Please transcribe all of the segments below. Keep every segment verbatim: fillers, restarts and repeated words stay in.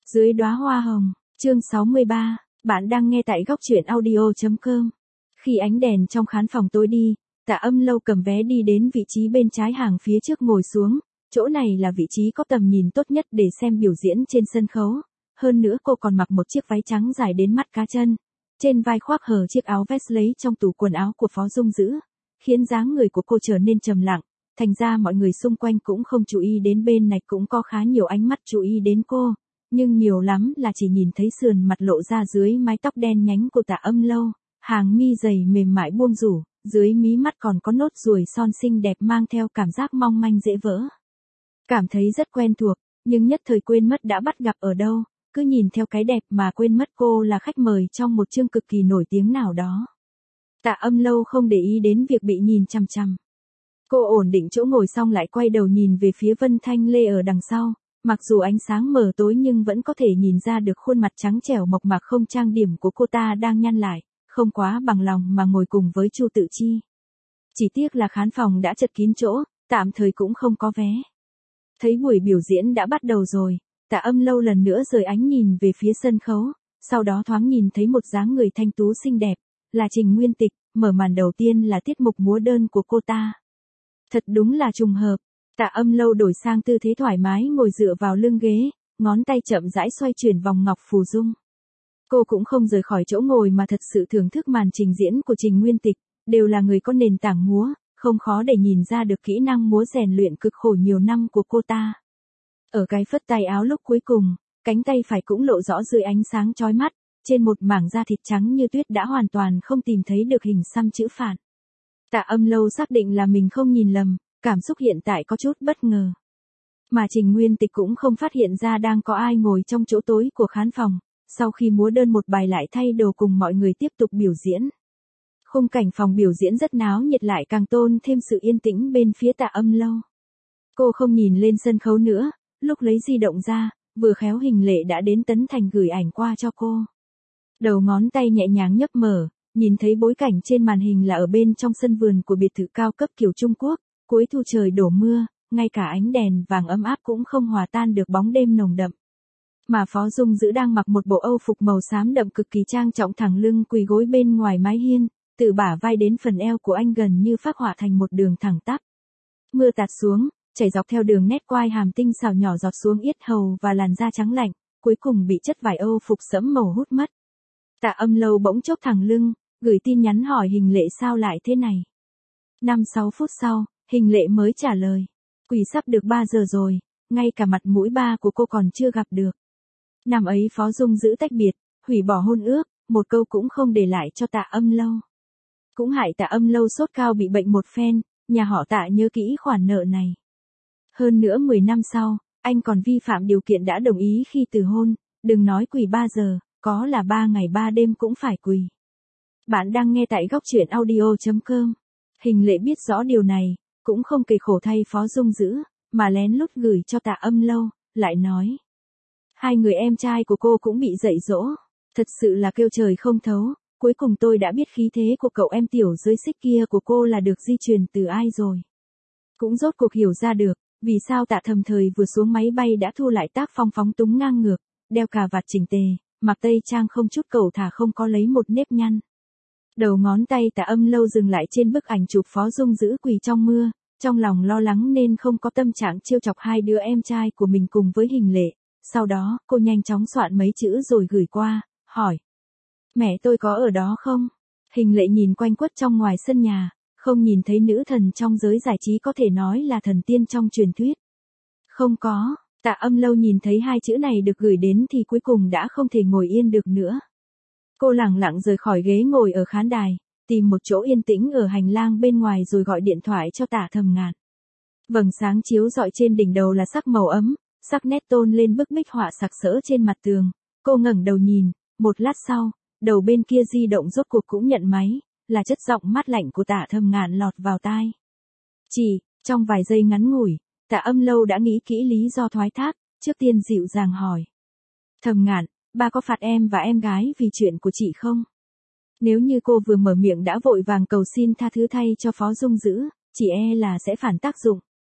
Dưới đóa hoa hồng, chương sáu mươi ba, bạn đang nghe tại góc truyện audio chấm com. Khi ánh đèn trong khán phòng tối đi, Tạ Âm Lâu cầm vé đi đến vị trí bên trái hàng phía trước ngồi xuống, chỗ này là vị trí có tầm nhìn tốt nhất để xem biểu diễn trên sân khấu. Hơn nữa cô còn mặc một chiếc váy trắng dài đến mắt cá chân, trên vai khoác hở chiếc áo vest lấy trong tủ quần áo của Phó Dung Dữ, khiến dáng người của cô trở nên trầm lặng, thành ra mọi người xung quanh cũng không chú ý đến bên này, cũng có khá nhiều ánh mắt chú ý đến cô. Nhưng nhiều lắm là chỉ nhìn thấy sườn mặt lộ ra dưới mái tóc đen nhánh của Tạ Âm Lâu, hàng mi dày mềm mại buông rủ, dưới mí mắt còn có nốt ruồi son xinh đẹp mang theo cảm giác mong manh dễ vỡ. Cảm thấy rất quen thuộc, nhưng nhất thời quên mất đã bắt gặp ở đâu, cứ nhìn theo cái đẹp mà quên mất cô là khách mời trong một chương cực kỳ nổi tiếng nào đó. Tạ Âm Lâu không để ý đến việc bị nhìn chằm chằm. Cô ổn định chỗ ngồi xong lại quay đầu nhìn về phía Vân Thanh Lê ở đằng sau. Mặc dù ánh sáng mờ tối nhưng vẫn có thể nhìn ra được khuôn mặt trắng trẻo mộc mạc không trang điểm của cô ta đang nhăn lại, không quá bằng lòng mà ngồi cùng với Chu Tự Chi. Chỉ tiếc là khán phòng đã chật kín chỗ, tạm thời cũng không có vé. Thấy buổi biểu diễn đã bắt đầu rồi, Tạ Âm Lâu lần nữa rời ánh nhìn về phía sân khấu, sau đó thoáng nhìn thấy một dáng người thanh tú xinh đẹp, là Trình Nguyên Tịch, mở màn đầu tiên là tiết mục múa đơn của cô ta. Thật đúng là trùng hợp. Tạ Âm Lâu đổi sang tư thế thoải mái ngồi dựa vào lưng ghế, ngón tay chậm rãi xoay chuyển vòng ngọc phù dung. Cô cũng không rời khỏi chỗ ngồi mà thật sự thưởng thức màn trình diễn của Trình Nguyên Tịch, đều là người có nền tảng múa, không khó để nhìn ra được kỹ năng múa rèn luyện cực khổ nhiều năm của cô ta. Ở cái phất tay áo lúc cuối cùng, cánh tay phải cũng lộ rõ dưới ánh sáng chói mắt, trên một mảng da thịt trắng như tuyết đã hoàn toàn không tìm thấy được hình xăm chữ phạn. Tạ Âm Lâu xác định là mình không nhìn lầm. Cảm xúc hiện tại có chút bất ngờ. Mà Trình Nguyên Tịch cũng không phát hiện ra đang có ai ngồi trong chỗ tối của khán phòng, sau khi múa đơn một bài lại thay đồ cùng mọi người tiếp tục biểu diễn. Khung cảnh phòng biểu diễn rất náo nhiệt lại càng tôn thêm sự yên tĩnh bên phía Tạ Âm Lâu. Cô không nhìn lên sân khấu nữa, lúc lấy di động ra, vừa khéo Hình Lệ đã đến Tấn Thành gửi ảnh qua cho cô. Đầu ngón tay nhẹ nhàng nhấp mở, nhìn thấy bối cảnh trên màn hình là ở bên trong sân vườn của biệt thự cao cấp kiểu Trung Quốc. Cuối thu trời đổ mưa, ngay cả ánh đèn vàng ấm áp cũng không hòa tan được bóng đêm nồng đậm. Mà Phó Dung Dữ đang mặc một bộ âu phục màu xám đậm cực kỳ trang trọng, thẳng lưng quỳ gối bên ngoài mái hiên, từ bả vai đến phần eo của anh gần như phác họa thành một đường thẳng tắp. Mưa tạt xuống, chảy dọc theo đường nét quai hàm tinh xảo nhỏ giọt xuống yết hầu và làn da trắng lạnh, cuối cùng bị chất vải âu phục sẫm màu hút mất. Tạ Âm Lâu bỗng chốc thẳng lưng, gửi tin nhắn hỏi Hình Lệ sao lại thế này. Năm sáu phút sau, Hình Lệ mới trả lời, quỳ sắp được ba giờ rồi, ngay cả mặt mũi ba của cô còn chưa gặp được. Năm ấy Phó Dung Dữ tách biệt, hủy bỏ hôn ước, một câu cũng không để lại cho Tạ Âm Lâu. Cũng hại Tạ Âm Lâu sốt cao bị bệnh một phen, nhà họ Tạ nhớ kỹ khoản nợ này. Hơn nữa mười năm sau, anh còn vi phạm điều kiện đã đồng ý khi từ hôn, đừng nói quỳ ba giờ, có là ba ngày ba đêm cũng phải quỳ. Bạn đang nghe tại góc truyện audio chấm com. Hình Lệ biết rõ điều này, cũng không kể khổ thay Phó Dung Dữ, mà lén lút gửi cho Tạ Âm Lâu, lại nói. Hai người em trai của cô cũng bị dạy dỗ, thật sự là kêu trời không thấu, cuối cùng tôi đã biết khí thế của cậu em tiểu dưới xích kia của cô là được di truyền từ ai rồi. Cũng rốt cuộc hiểu ra được, vì sao Tạ Thầm thời vừa xuống máy bay đã thu lại tác phong phóng túng ngang ngược, đeo cà vạt chỉnh tề, mặc tây trang không chút cẩu thả, không có lấy một nếp nhăn. Đầu ngón tay Tạ Âm Lâu dừng lại trên bức ảnh chụp Phó Dung Dữ quỳ trong mưa, trong lòng lo lắng nên không có tâm trạng trêu chọc hai đứa em trai của mình cùng với Hình Lệ. Sau đó, cô nhanh chóng soạn mấy chữ rồi gửi qua, hỏi. Mẹ tôi có ở đó không? Hình Lệ nhìn quanh quất trong ngoài sân nhà, không nhìn thấy nữ thần trong giới giải trí có thể nói là thần tiên trong truyền thuyết. Không có. Tạ Âm Lâu nhìn thấy hai chữ này được gửi đến thì cuối cùng đã không thể ngồi yên được nữa. Cô lẳng lặng rời khỏi ghế ngồi ở khán đài, tìm một chỗ yên tĩnh ở hành lang bên ngoài rồi gọi điện thoại cho Tạ Thầm Ngạn. Vầng sáng chiếu rọi trên đỉnh đầu là sắc màu ấm, sắc nét tôn lên bức minh họa sặc sỡ trên mặt tường. Cô ngẩng đầu nhìn, một lát sau, đầu bên kia di động rốt cuộc cũng nhận máy, là chất giọng mát lạnh của Tạ Thầm Ngạn lọt vào tai. Chỉ, trong vài giây ngắn ngủi, Tạ Âm Lâu đã nghĩ kỹ lý do thoái thác, trước tiên dịu dàng hỏi. Thầm Ngạn, ba có phạt em và em gái vì chuyện của chị không? Nếu như cô vừa mở miệng đã vội vàng cầu xin tha thứ thay cho Phó Dung Dữ, chỉ e là sẽ phản tác dụng.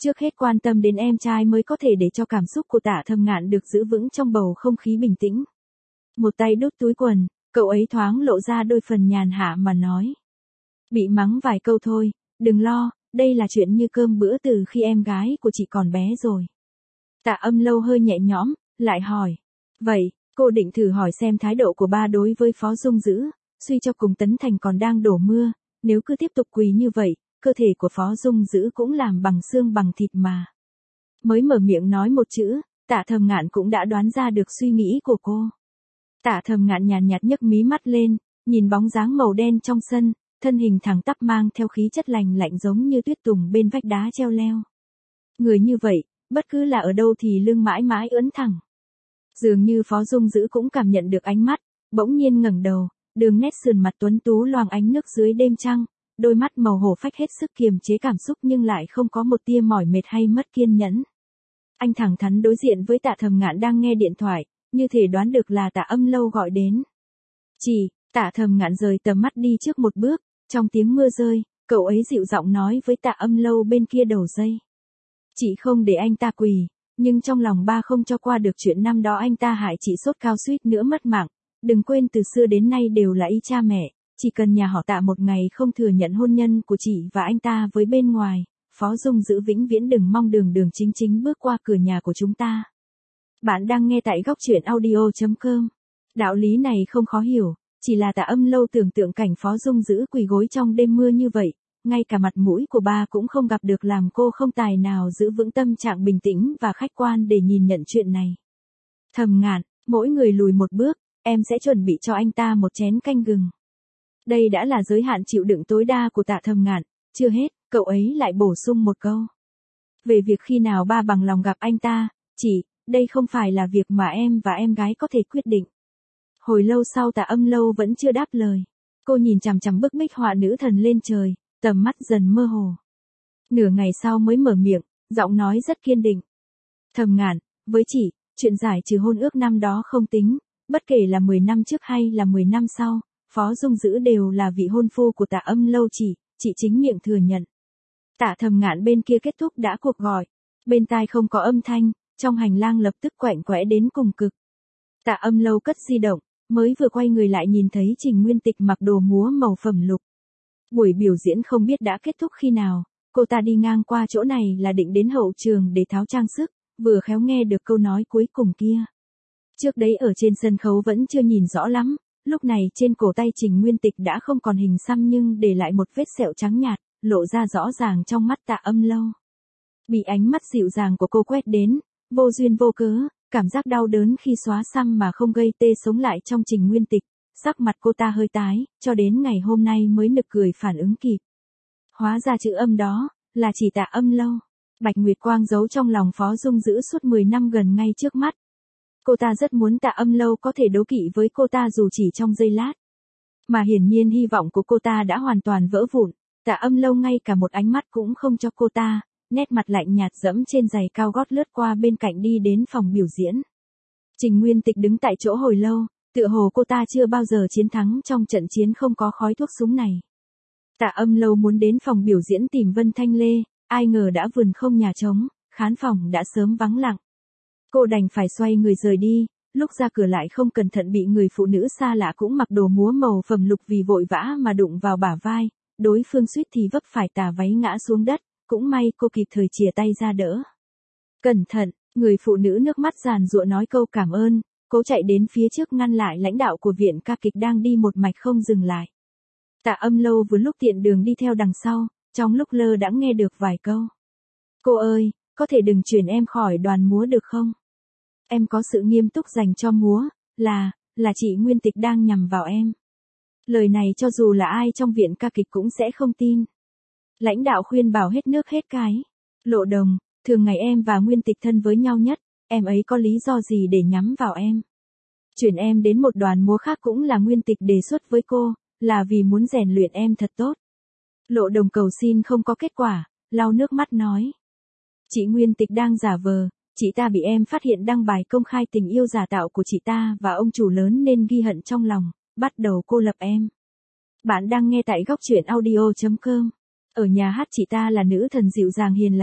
Trước hết quan tâm đến em trai mới có thể để cho cảm xúc của Tạ Thầm Ngạn được giữ vững trong bầu không khí bình tĩnh. Một tay đút túi quần, cậu ấy thoáng lộ ra đôi phần nhàn hạ mà nói. Bị mắng vài câu thôi, đừng lo, đây là chuyện như cơm bữa từ khi em gái của chị còn bé rồi. Tạ Âm Lâu hơi nhẹ nhõm, lại hỏi. Vậy, cô định thử hỏi xem thái độ của ba đối với Phó Dung Dữ, suy cho cùng Tấn Thành còn đang đổ mưa, nếu cứ tiếp tục quỳ như vậy, cơ thể của Phó Dung Dữ cũng làm bằng xương bằng thịt mà. Mới mở miệng nói một chữ, Tạ Thầm Ngạn cũng đã đoán ra được suy nghĩ của cô. Tạ Thầm Ngạn nhàn nhạt nhấc mí mắt lên, nhìn bóng dáng màu đen trong sân, thân hình thẳng tắp mang theo khí chất lành lạnh giống như tuyết tùng bên vách đá treo leo. Người như vậy, bất cứ là ở đâu thì lưng mãi mãi ưỡn thẳng. Dường như Phó Dung Dữ cũng cảm nhận được ánh mắt, bỗng nhiên ngẩng đầu, đường nét sườn mặt tuấn tú loang ánh nước dưới đêm trăng, đôi mắt màu hổ phách hết sức kiềm chế cảm xúc nhưng lại không có một tia mỏi mệt hay mất kiên nhẫn. Anh thẳng thắn đối diện với Tạ Thầm Ngạn đang nghe điện thoại, như thể đoán được là Tạ Âm Lâu gọi đến. Chỉ, Tạ Thầm Ngạn rời tầm mắt đi trước một bước, trong tiếng mưa rơi, cậu ấy dịu giọng nói với Tạ Âm Lâu bên kia đầu dây. Chị không để anh ta quỳ, nhưng trong lòng ba không cho qua được chuyện năm đó anh ta hại chị sốt cao suýt nữa mất mạng. Đừng quên từ xưa đến nay đều là y cha mẹ, chỉ cần nhà họ Tạ một ngày không thừa nhận hôn nhân của chị và anh ta với bên ngoài, Phó Dung Dữ vĩnh viễn đừng mong đường đường chính chính bước qua cửa nhà của chúng ta. Bạn đang nghe tại góc truyện audio chấm com. Đạo lý này không khó hiểu, chỉ là Tạ Âm Lâu tưởng tượng cảnh Phó Dung Dữ quỳ gối trong đêm mưa như vậy, ngay cả mặt mũi của ba cũng không gặp được làm cô không tài nào giữ vững tâm trạng bình tĩnh và khách quan để nhìn nhận chuyện này. Thầm Ngạn, mỗi người lùi một bước, em sẽ chuẩn bị cho anh ta một chén canh gừng. Đây đã là giới hạn chịu đựng tối đa của Tạ Thầm Ngạn, chưa hết, cậu ấy lại bổ sung một câu. Về việc khi nào ba bằng lòng gặp anh ta, chị, đây không phải là việc mà em và em gái có thể quyết định. Hồi lâu sau Tạ Âm Lâu vẫn chưa đáp lời. Cô nhìn chằm chằm bức bích họa nữ thần lên trời, tầm mắt dần mơ hồ. Nửa ngày sau mới mở miệng, giọng nói rất kiên định. Thầm Ngạn, với chị, chuyện giải trừ hôn ước năm đó không tính, bất kể là mười năm trước hay là mười năm sau, Phó Dung Dữ đều là vị hôn phu của Tạ Âm Lâu chị, chị chính miệng thừa nhận. Tạ Thầm Ngạn bên kia kết thúc đã cuộc gọi, bên tai không có âm thanh, trong hành lang lập tức quạnh quẽ đến cùng cực. Tạ Âm Lâu cất di động, mới vừa quay người lại nhìn thấy Trình Nguyên Tịch mặc đồ múa màu phẩm lục. Buổi biểu diễn không biết đã kết thúc khi nào, cô ta đi ngang qua chỗ này là định đến hậu trường để tháo trang sức, vừa khéo nghe được câu nói cuối cùng kia. Trước đấy ở trên sân khấu vẫn chưa nhìn rõ lắm, lúc này trên cổ tay Trình Nguyên Tịch đã không còn hình xăm nhưng để lại một vết sẹo trắng nhạt, lộ ra rõ ràng trong mắt Tạ Âm Lâu. Bị ánh mắt dịu dàng của cô quét đến, vô duyên vô cớ, cảm giác đau đớn khi xóa xăm mà không gây tê sống lại trong Trình Nguyên Tịch, sắc mặt cô ta hơi tái, cho đến ngày hôm nay mới nực cười phản ứng kịp. Hóa ra chữ âm đó, là chỉ Tạ Âm Lâu. Bạch Nguyệt Quang giấu trong lòng Phó Dung Dữ suốt mười năm gần ngay trước mắt. Cô ta rất muốn Tạ Âm Lâu có thể đấu kỵ với cô ta dù chỉ trong giây lát. Mà hiển nhiên hy vọng của cô ta đã hoàn toàn vỡ vụn, Tạ Âm Lâu ngay cả một ánh mắt cũng không cho cô ta, nét mặt lạnh nhạt dẫm trên giày cao gót lướt qua bên cạnh đi đến phòng biểu diễn. Trình Nguyên Tịch đứng tại chỗ hồi lâu, tựa hồ cô ta chưa bao giờ chiến thắng trong trận chiến không có khói thuốc súng này. Tạ Âm Lâu muốn đến phòng biểu diễn tìm Vân Thanh Lê, ai ngờ đã vườn không nhà trống, khán phòng đã sớm vắng lặng. Cô đành phải xoay người rời đi, lúc ra cửa lại không cẩn thận bị người phụ nữ xa lạ cũng mặc đồ múa màu phẩm lục vì vội vã mà đụng vào bả vai, đối phương suýt thì vấp phải tà váy ngã xuống đất, cũng may cô kịp thời chìa tay ra đỡ. Cẩn thận, người phụ nữ nước mắt giàn giụa nói câu cảm ơn, cố chạy đến phía trước ngăn lại lãnh đạo của viện ca kịch đang đi một mạch không dừng lại. Tạ Âm Lâu vừa lúc tiện đường đi theo đằng sau, trong lúc lơ đãng nghe được vài câu. Cô ơi, có thể đừng chuyển em khỏi đoàn múa được không? Em có sự nghiêm túc dành cho múa, là, là chị Nguyên Tịch đang nhằm vào em. Lời này cho dù là ai trong viện ca kịch cũng sẽ không tin. Lãnh đạo khuyên bảo hết nước hết cái. Lộ Đồng, thường ngày em và Nguyên Tịch thân với nhau nhất, em ấy có lý do gì để nhắm vào em? Chuyển em đến một đoàn múa khác cũng là Nguyên Tịch đề xuất với cô, là vì muốn rèn luyện em thật tốt. Lộ Đồng cầu xin không có kết quả, lau nước mắt nói. Chị Nguyên Tịch đang giả vờ, chị ta bị em phát hiện đăng bài công khai tình yêu giả tạo của chị ta và ông chủ lớn nên ghi hận trong lòng, bắt đầu cô lập em. Bạn đang nghe tại góc truyện audio chấm com. Ở nhà hát chị ta là nữ thần dịu dàng hiền lành,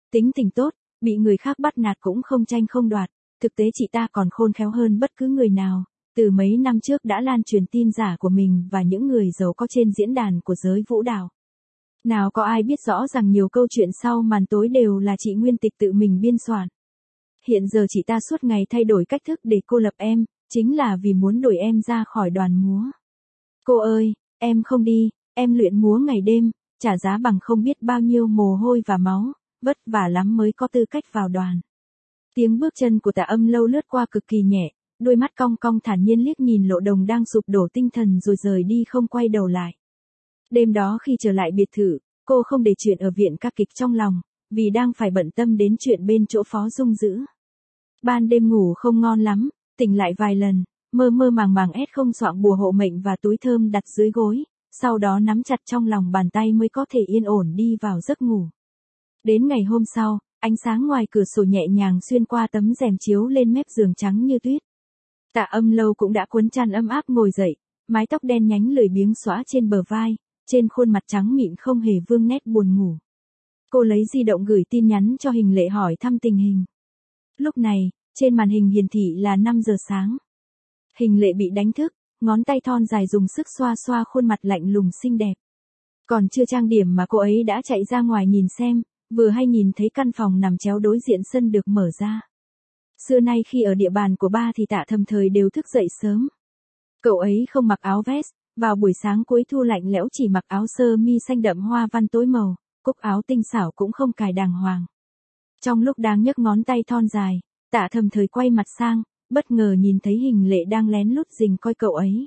tính tình tốt, bị người khác bắt nạt cũng không tranh không đoạt, thực tế chị ta còn khôn khéo hơn bất cứ người nào, từ mấy năm trước đã lan truyền tin giả của mình và những người giàu có trên diễn đàn của giới vũ đạo. Nào có ai biết rõ rằng nhiều câu chuyện sau màn tối đều là chị Nguyên Tịch tự mình biên soạn. Hiện giờ chị ta suốt ngày thay đổi cách thức để cô lập em, chính là vì muốn đuổi em ra khỏi đoàn múa. Cô ơi, em không đi, em luyện múa ngày đêm, trả giá bằng không biết bao nhiêu mồ hôi và máu, vất vả lắm mới có tư cách vào đoàn. Tiếng bước chân của Tạ Âm Lâu lướt qua cực kỳ nhẹ, đôi mắt cong cong thản nhiên liếc nhìn Lộ Đồng đang sụp đổ tinh thần rồi rời đi không quay đầu lại. Đêm đó khi trở lại biệt thự, cô không để chuyện ở viện ca kịch trong lòng, vì đang phải bận tâm đến chuyện bên chỗ Phó Dung Dữ. Ban đêm ngủ không ngon lắm, tỉnh lại vài lần, mơ mơ màng màng ét không soạn bùa hộ mệnh và túi thơm đặt dưới gối, sau đó nắm chặt trong lòng bàn tay mới có thể yên ổn đi vào giấc ngủ. Đến ngày hôm sau, ánh sáng ngoài cửa sổ nhẹ nhàng xuyên qua tấm rèm chiếu lên mép giường trắng như tuyết. Tạ Âm Lâu cũng đã cuốn chăn ấm áp ngồi dậy, mái tóc đen nhánh lười biếng xõa trên bờ vai, trên khuôn mặt trắng mịn không hề vương nét buồn ngủ. Cô lấy di động gửi tin nhắn cho Hình Lệ hỏi thăm tình hình. Lúc này, trên màn hình hiển thị là năm giờ sáng. Hình Lệ bị đánh thức, ngón tay thon dài dùng sức xoa xoa khuôn mặt lạnh lùng xinh đẹp. Còn chưa trang điểm mà cô ấy đã chạy ra ngoài nhìn xem, vừa hay nhìn thấy căn phòng nằm chéo đối diện sân được mở ra. Xưa nay khi ở địa bàn của ba thì Tạ Thầm Thời đều thức dậy sớm. Cậu ấy không mặc áo vest, vào buổi sáng cuối thu lạnh lẽo chỉ mặc áo sơ mi xanh đậm hoa văn tối màu, cúc áo tinh xảo cũng không cài đàng hoàng. Trong lúc đang nhấc ngón tay thon dài, Tạ Thầm Thời quay mặt sang, bất ngờ nhìn thấy Hình Lệ đang lén lút rình coi cậu ấy.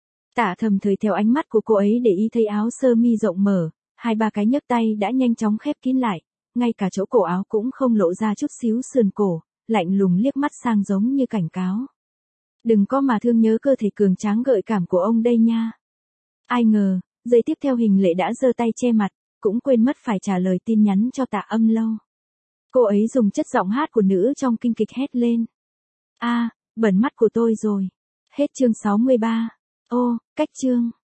Tạ Thầm Thời theo ánh mắt của cô ấy để ý thấy áo sơ mi rộng mở, hai ba cái nhấc tay đã nhanh chóng khép kín lại, ngay cả chỗ cổ áo cũng không lộ ra chút xíu sườn cổ, lạnh lùng liếc mắt sang giống như cảnh cáo. Đừng có mà thương nhớ cơ thể cường tráng gợi cảm của ông đây nha. Ai ngờ, giây tiếp theo Hình Lệ đã giơ tay che mặt, cũng quên mất phải trả lời tin nhắn cho Tạ Âm Lâu. Cô ấy dùng chất giọng hát của nữ trong kinh kịch hét lên. A, bẩn mắt của tôi rồi. Hết chương sáu mươi ba. Ô, cách chương.